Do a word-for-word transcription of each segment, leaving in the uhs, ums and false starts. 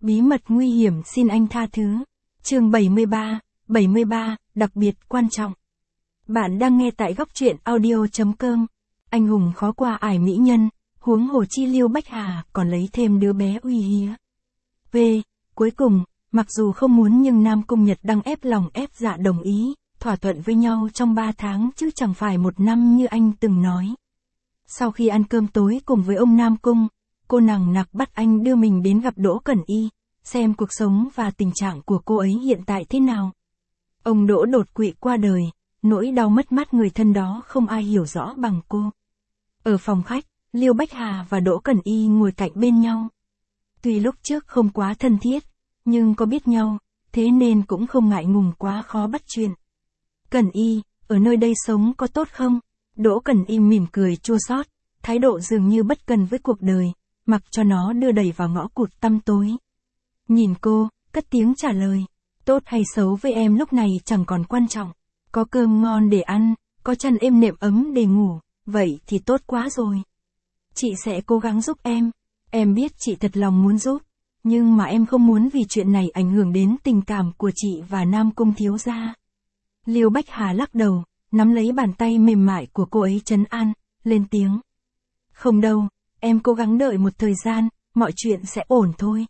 Bí mật nguy hiểm xin anh tha thứ. Chương bảy mươi ba, bảy mươi ba, đặc biệt quan trọng. Bạn đang nghe tại góc truyện audio chấm com. Anh hùng khó qua ải mỹ nhân, huống hồ chi Liêu Bách Hà còn lấy thêm đứa bé uy hía. V. Cuối cùng, mặc dù không muốn nhưng Nam Cung Nhật Đăng ép lòng ép dạ đồng ý, thỏa thuận với nhau trong ba tháng chứ chẳng phải một năm như anh từng nói. Sau khi ăn cơm tối cùng với ông Nam Cung, cô nằng nặc bắt anh đưa mình đến gặp Đỗ Cẩn Y, xem cuộc sống và tình trạng của cô ấy hiện tại thế nào. Ông Đỗ đột quỵ qua đời, nỗi đau mất mát người thân đó không ai hiểu rõ bằng cô. Ở phòng khách, Liêu Bách Hà và Đỗ Cẩn Y ngồi cạnh bên nhau. Tuy lúc trước không quá thân thiết, nhưng có biết nhau, thế nên cũng không ngại ngùng quá khó bắt chuyện. Cẩn Y, ở nơi đây sống có tốt không? Đỗ Cẩn Y mỉm cười chua xót, thái độ dường như bất cần với cuộc đời, mặc cho nó đưa đẩy vào ngõ cụt tăm tối. Nhìn cô, cất tiếng trả lời, tốt hay xấu với em lúc này chẳng còn quan trọng. Có cơm ngon để ăn, có chăn êm nệm ấm để ngủ, vậy thì tốt quá rồi. Chị sẽ cố gắng giúp em. Em biết chị thật lòng muốn giúp, nhưng mà em không muốn vì chuyện này ảnh hưởng đến tình cảm của chị và Nam Cung thiếu gia. Liêu Bách Hà lắc đầu, nắm lấy bàn tay mềm mại của cô ấy trấn an, lên tiếng. Không đâu, em cố gắng đợi một thời gian, mọi chuyện sẽ ổn thôi.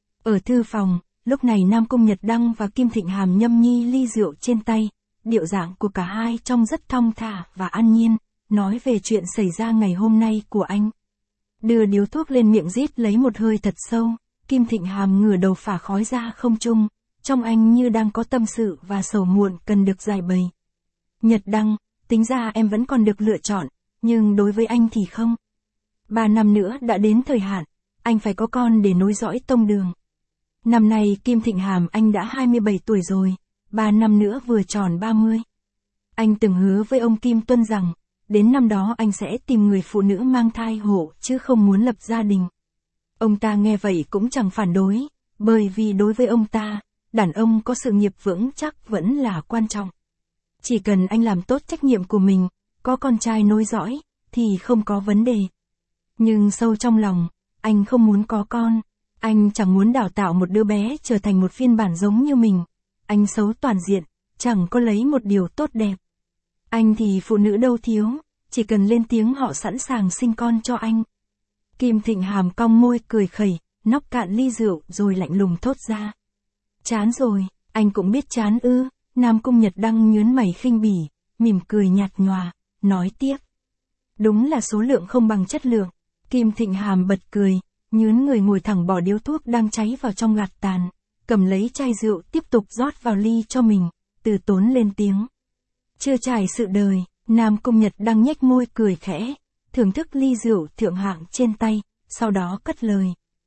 Ở thư phòng, lúc này Nam Cung Nhật Đăng và Kim Thịnh Hàm nhâm nhi ly rượu trên tay, điệu dạng của cả hai trông rất thong thả và an nhiên, nói về chuyện xảy ra ngày hôm nay của anh. Đưa điếu thuốc lên miệng rít lấy một hơi thật sâu, Kim Thịnh Hàm ngửa đầu phả khói ra không trung, trong anh như đang có tâm sự và sầu muộn cần được giải bày. Nhật Đăng, tính ra em vẫn còn được lựa chọn, nhưng đối với anh thì không. Ba năm nữa đã đến thời hạn, anh phải có con để nối dõi tông đường. Năm nay Kim Thịnh Hàm anh đã hai mươi bảy tuổi rồi, ba năm nữa vừa tròn ba mươi. Anh từng hứa với ông Kim Tuân rằng, đến năm đó anh sẽ tìm người phụ nữ mang thai hộ chứ không muốn lập gia đình. Ông ta nghe vậy cũng chẳng phản đối, bởi vì đối với ông ta, đàn ông có sự nghiệp vững chắc vẫn là quan trọng. Chỉ cần anh làm tốt trách nhiệm của mình, có con trai nối dõi, thì không có vấn đề. Nhưng sâu trong lòng, anh không muốn có con. Anh chẳng muốn đào tạo một đứa bé trở thành một phiên bản giống như mình. Anh xấu toàn diện, chẳng có lấy một điều tốt đẹp. Anh thì phụ nữ đâu thiếu, chỉ cần lên tiếng họ sẵn sàng sinh con cho anh. Kim Thịnh Hàm cong môi cười khẩy, nóc cạn ly rượu rồi lạnh lùng thốt ra. Chán rồi, anh cũng biết chán ư. Nam Cung Nhật Đăng nhướng mày khinh bỉ, mỉm cười nhạt nhòa, nói tiếp. Đúng là số lượng không bằng chất lượng. Kim Thịnh Hàm bật cười, nhướng người ngồi thẳng bỏ điếu thuốc đang cháy vào trong gạt tàn, cầm lấy chai rượu tiếp tục rót vào ly cho mình, từ tốn lên tiếng. Chưa trải sự đời, Nam Cung Nhật Đăng nhếch môi cười khẽ, thưởng thức ly rượu thượng hạng trên tay, sau đó cất lời.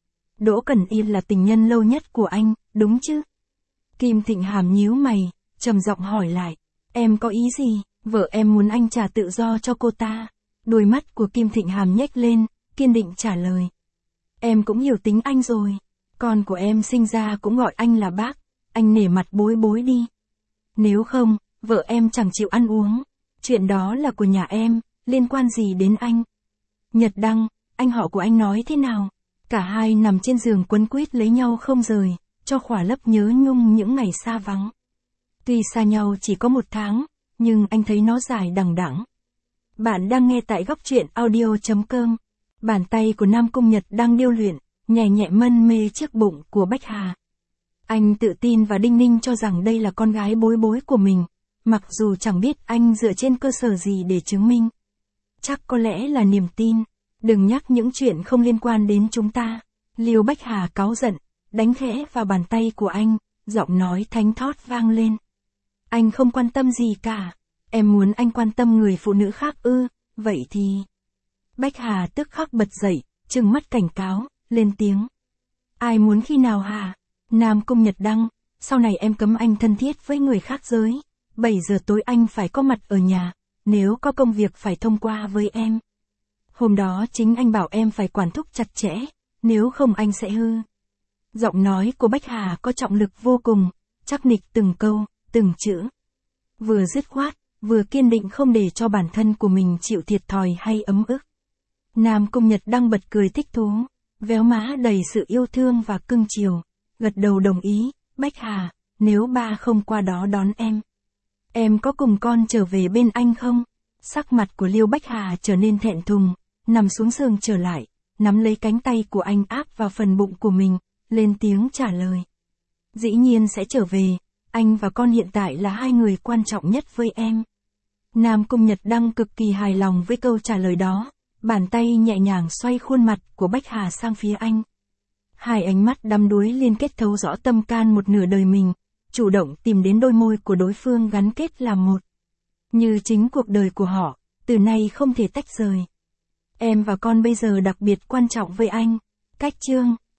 Đỗ Cẩn Y là tình nhân lâu nhất của anh, đúng chứ? Kim Thịnh Hàm nhíu mày, trầm giọng hỏi lại, em có ý gì? Vợ em muốn anh trả tự do cho cô ta. Đôi mắt của Kim Thịnh Hàm nhếch lên, kiên định trả lời. Em cũng hiểu tính anh rồi, con của em sinh ra cũng gọi anh là bác, anh nể mặt bối bối đi. Nếu không, vợ em chẳng chịu ăn uống, chuyện đó là của nhà em, liên quan gì đến anh? Nhật Đăng, anh họ của anh nói thế nào? Cả hai nằm trên giường quấn quýt lấy nhau không rời, cho khỏa lấp nhớ nhung những ngày xa vắng. Tuy xa nhau chỉ có một tháng, nhưng anh thấy nó dài đằng đẵng. Bạn đang nghe tại góc truyện audio chấm com. Bàn tay của Nam Cung Nhật đang điêu luyện, nhẹ nhẹ mân mê chiếc bụng của Bách Hà. Anh tự tin và đinh ninh cho rằng đây là con gái bối bối của mình, mặc dù chẳng biết anh dựa trên cơ sở gì để chứng minh. Chắc có lẽ là niềm tin. Đừng nhắc những chuyện không liên quan đến chúng ta. Liêu Bách Hà cáu giận, đánh khẽ vào bàn tay của anh, giọng nói thánh thót vang lên. Anh không quan tâm gì cả. Em muốn anh quan tâm người phụ nữ khác ư, vậy thì... Bách Hà tức khắc bật dậy, trừng mắt cảnh cáo, lên tiếng. Ai muốn khi nào hả? Nam Cung Nhật Đăng, sau này em cấm anh thân thiết với người khác giới. bảy giờ tối anh phải có mặt ở nhà, nếu có công việc phải thông qua với em. Hôm đó chính anh bảo em phải quản thúc chặt chẽ, nếu không anh sẽ hư. Giọng nói của Bách Hà có trọng lực vô cùng, chắc nịch từng câu, từng chữ. Vừa dứt khoát, vừa kiên định không để cho bản thân của mình chịu thiệt thòi hay ấm ức. Nam Cung Nhật Đăng bật cười thích thú, véo má đầy sự yêu thương và cưng chiều, gật đầu đồng ý, Bách Hà, nếu ba không qua đó đón em. Em có cùng con trở về bên anh không? Sắc mặt của Liêu Bách Hà trở nên thẹn thùng, nằm xuống giường trở lại, nắm lấy cánh tay của anh áp vào phần bụng của mình, lên tiếng trả lời. Dĩ nhiên sẽ trở về, anh và con hiện tại là hai người quan trọng nhất với em. Nam Cung Nhật Đăng cực kỳ hài lòng với câu trả lời đó, bàn tay nhẹ nhàng xoay khuôn mặt của Bách Hà sang phía anh. Hai ánh mắt đắm đuối liên kết thấu rõ tâm can một nửa đời mình, chủ động tìm đến đôi môi của đối phương gắn kết làm một. Như chính cuộc đời của họ, từ nay không thể tách rời. Em và con bây giờ đặc biệt quan trọng với anh. Cách chương